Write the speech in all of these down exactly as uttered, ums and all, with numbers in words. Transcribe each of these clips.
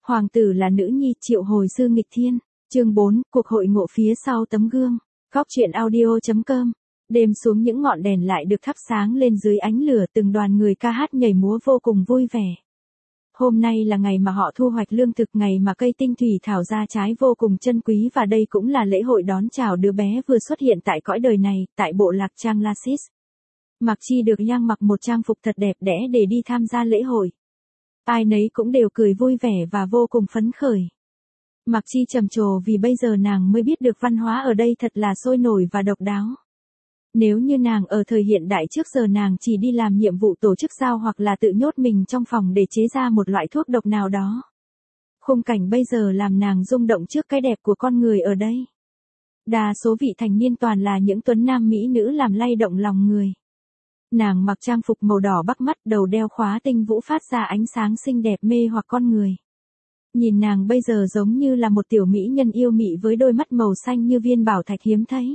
Hoàng tử là nữ nhi, triệu hồi sư nghịch thiên. Chương bốn, cuộc hội ngộ phía sau tấm gương. Góc truyện audio chấm com. Đêm xuống những ngọn đèn lại được thắp sáng lên dưới ánh lửa, từng đoàn người ca hát nhảy múa vô cùng vui vẻ. Hôm nay là ngày mà họ thu hoạch lương thực, ngày mà cây tinh thủy thảo ra trái vô cùng chân quý, và đây cũng là lễ hội đón chào đứa bé vừa xuất hiện tại cõi đời này, tại bộ lạc Trang Lasis. Mạc Chi được Yang mặc một trang phục thật đẹp đẽ để đi tham gia lễ hội. Ai nấy cũng đều cười vui vẻ và vô cùng phấn khởi. Mạc Chi trầm trồ vì bây giờ nàng mới biết được văn hóa ở đây thật là sôi nổi và độc đáo. Nếu như nàng ở thời hiện đại trước giờ nàng chỉ đi làm nhiệm vụ tổ chức giao hoặc là tự nhốt mình trong phòng để chế ra một loại thuốc độc nào đó. Khung cảnh bây giờ làm nàng rung động trước cái đẹp của con người ở đây. Đa số vị thành niên toàn là những tuấn nam mỹ nữ làm lay động lòng người. Nàng mặc trang phục màu đỏ bắt mắt, đầu đeo khóa tinh vũ phát ra ánh sáng xinh đẹp mê hoặc con người. Nhìn nàng bây giờ giống như là một tiểu mỹ nhân yêu mị với đôi mắt màu xanh như viên bảo thạch hiếm thấy.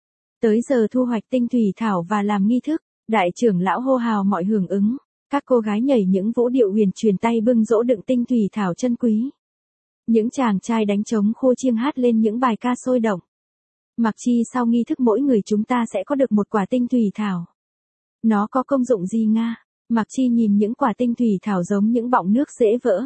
Tới giờ thu hoạch tinh thủy thảo và làm nghi thức, đại trưởng lão hô hào mọi hưởng ứng, các cô gái nhảy những vũ điệu huyền truyền tay bưng dỗ đựng tinh thủy thảo chân quý. Những chàng trai đánh trống khô chiêng hát lên những bài ca sôi động. Mạc Chi, sau nghi thức mỗi người chúng ta sẽ có được một quả tinh thủy thảo. Nó có công dụng gì Nga? Mạc Chi nhìn những quả tinh thủy thảo giống những bọng nước dễ vỡ.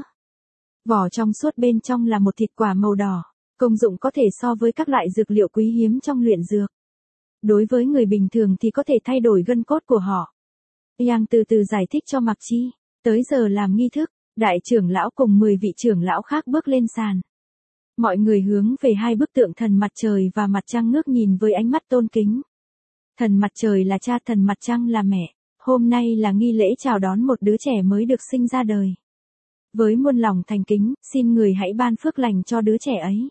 Vỏ trong suốt, bên trong là một thịt quả màu đỏ, công dụng có thể so với các loại dược liệu quý hiếm trong luyện dược. Đối với người bình thường thì có thể thay đổi gân cốt của họ. Yang từ từ giải thích cho Mạc Chi. Tới giờ làm nghi thức, đại trưởng lão cùng mười vị trưởng lão khác bước lên sàn. Mọi người hướng về hai bức tượng thần mặt trời và mặt trăng ngước nhìn với ánh mắt tôn kính. Thần mặt trời là cha, thần mặt trăng là mẹ. Hôm nay là nghi lễ chào đón một đứa trẻ mới được sinh ra đời. Với muôn lòng thành kính, xin người hãy ban phước lành cho đứa trẻ ấy.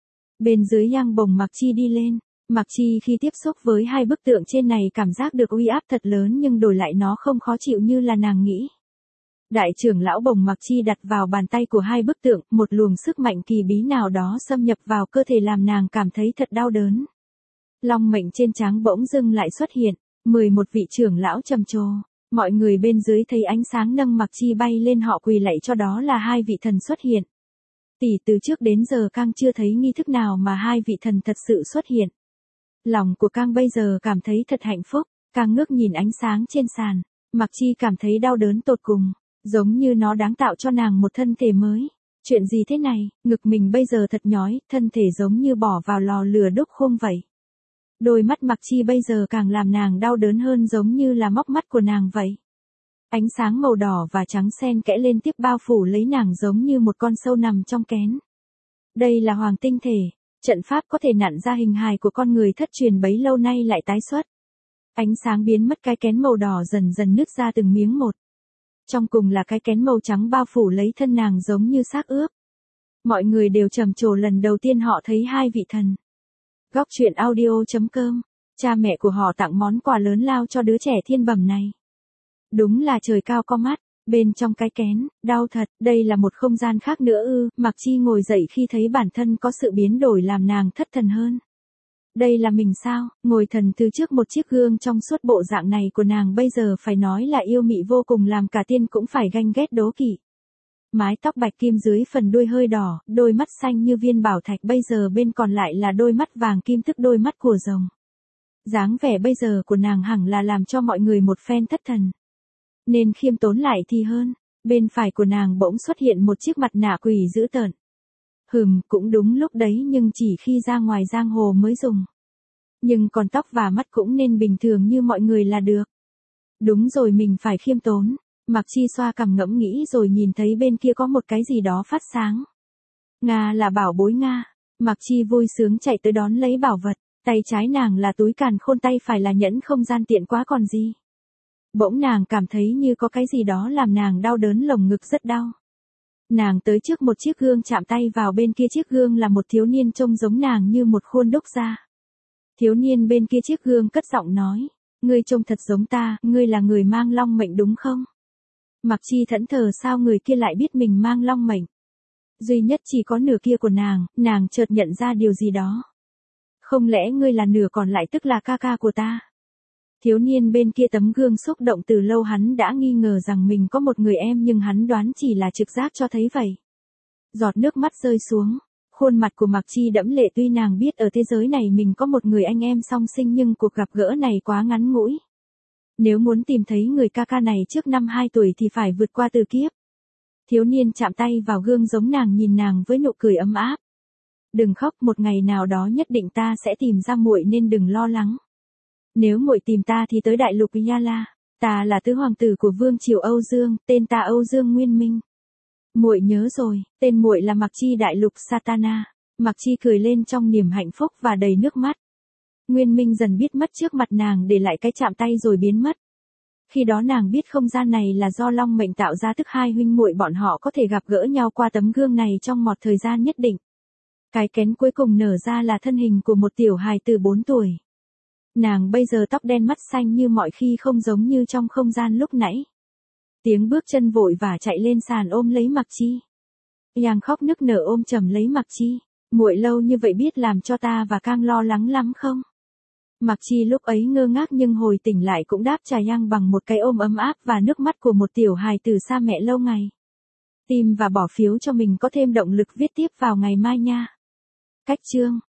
Bên dưới Yang bồng Mạc Chi đi lên. Mạc Chi khi tiếp xúc với hai bức tượng trên này cảm giác được uy áp thật lớn, nhưng đổi lại nó không khó chịu như là nàng nghĩ. Đại trưởng lão bồng Mạc Chi đặt vào bàn tay của hai bức tượng, một luồng sức mạnh kỳ bí nào đó xâm nhập vào cơ thể làm nàng cảm thấy thật đau đớn. Long mệnh trên trán bỗng dưng lại xuất hiện, mười một vị trưởng lão trầm trồ. Mọi người bên dưới thấy ánh sáng nâng Mạc Chi bay lên, họ quỳ lạy cho đó là hai vị thần xuất hiện. Tỷ từ trước đến giờ Cang chưa thấy nghi thức nào mà hai vị thần thật sự xuất hiện. Lòng của Cang bây giờ cảm thấy thật hạnh phúc. Cang ngước nhìn ánh sáng trên sàn, Mạc Chi cảm thấy đau đớn tột cùng, giống như nó đáng tạo cho nàng một thân thể mới. Chuyện gì thế này, ngực mình bây giờ thật nhói, thân thể giống như bỏ vào lò lửa đúc khung vậy. Đôi mắt Mạc Chi bây giờ càng làm nàng đau đớn hơn, giống như là móc mắt của nàng vậy. Ánh sáng màu đỏ và trắng xen kẽ lên tiếp bao phủ lấy nàng giống như một con sâu nằm trong kén. Đây là hoàng tinh thể, trận pháp có thể nặn ra hình hài của con người thất truyền bấy lâu nay lại tái xuất. Ánh sáng biến mất, cái kén màu đỏ dần dần nứt ra từng miếng một. Trong cùng là cái kén màu trắng bao phủ lấy thân nàng giống như xác ướp. Mọi người đều trầm trồ lần đầu tiên họ thấy hai vị thần. Góc truyện audio chấm com. Cha mẹ của họ tặng món quà lớn lao cho đứa trẻ thiên bẩm này. Đúng là trời cao có mắt. Bên trong cái kén, đau thật, đây là một không gian khác nữa ư. Mạc Chi ngồi dậy khi thấy bản thân có sự biến đổi làm nàng thất thần hơn. Đây là mình sao? Ngồi thần từ trước một chiếc gương trong suốt, bộ dạng này của nàng bây giờ phải nói là yêu mị vô cùng, làm cả tiên cũng phải ganh ghét đố kỵ. Mái tóc bạch kim dưới phần đuôi hơi đỏ, đôi mắt xanh như viên bảo thạch, bây giờ bên còn lại là đôi mắt vàng kim, tức đôi mắt của rồng. Dáng vẻ bây giờ của nàng hẳn là làm cho mọi người một phen thất thần. Nên khiêm tốn lại thì hơn. Bên phải của nàng bỗng xuất hiện một chiếc mặt nạ quỷ dữ tợn. Hừm, cũng đúng lúc đấy, nhưng chỉ khi ra ngoài giang hồ mới dùng. Nhưng còn tóc và mắt cũng nên bình thường như mọi người là được. Đúng rồi, mình phải khiêm tốn. Mạc Chi xoa cằm ngẫm nghĩ rồi nhìn thấy bên kia có một cái gì đó phát sáng. Nga là bảo bối Nga. Mạc Chi vui sướng chạy tới đón lấy bảo vật. Tay trái nàng là túi càn khôn, tay phải là nhẫn không gian, tiện quá còn gì. Bỗng nàng cảm thấy như có cái gì đó làm nàng đau đớn lồng ngực, rất đau. Nàng tới trước một chiếc gương, chạm tay vào bên kia chiếc gương là một thiếu niên trông giống nàng như một khuôn đúc ra. Thiếu niên bên kia chiếc gương cất giọng nói, ngươi trông thật giống ta, ngươi là người mang long mệnh đúng không? Mạc Chi thẫn thờ, sao người kia lại biết mình mang long mệnh? Duy nhất chỉ có nửa kia của nàng, nàng chợt nhận ra điều gì đó. Không lẽ ngươi là nửa còn lại, tức là ca ca của ta? Thiếu niên bên kia tấm gương xúc động, từ lâu hắn đã nghi ngờ rằng mình có một người em, nhưng hắn đoán chỉ là trực giác cho thấy vậy. Giọt nước mắt rơi xuống, khuôn mặt của Mạc Chi đẫm lệ tuy nàng biết ở thế giới này mình có một người anh em song sinh nhưng cuộc gặp gỡ này quá ngắn ngủi. Nếu muốn tìm thấy người ca ca này trước năm hai tuổi thì phải vượt qua từ kiếp. Thiếu niên chạm tay vào gương giống nàng nhìn nàng với nụ cười ấm áp. Đừng khóc, một ngày nào đó nhất định ta sẽ tìm ra muội nên đừng lo lắng. Nếu muội tìm ta thì tới đại lục Yala, ta là tứ hoàng tử của vương triều Âu Dương, tên ta Âu Dương Nguyên Minh. Muội nhớ rồi, tên muội là Mạc Chi đại lục Satana. Mạc Chi cười lên trong niềm hạnh phúc và đầy nước mắt. Nguyên Minh dần biết mất trước mặt nàng để lại cái chạm tay rồi biến mất. Khi đó nàng biết không gian này là do Long mệnh tạo ra, tức hai huynh muội bọn họ có thể gặp gỡ nhau qua tấm gương này trong một thời gian nhất định. Cái kén cuối cùng nở ra là thân hình của một tiểu hài từ bốn tuổi. Nàng bây giờ tóc đen mắt xanh như mọi khi, không giống như trong không gian lúc nãy. Tiếng bước chân vội vã chạy lên sàn ôm lấy Mạc Chi. Yang khóc nức nở ôm chầm lấy Mạc Chi. Muội lâu như vậy biết làm cho ta và Cang lo lắng lắm không? Mạc Chi lúc ấy ngơ ngác nhưng hồi tỉnh lại cũng đáp trả Yang bằng một cái ôm ấm áp và nước mắt của một tiểu hài từ xa mẹ lâu ngày. Tim và bỏ phiếu cho mình có thêm động lực viết tiếp vào ngày mai nha. Cách chương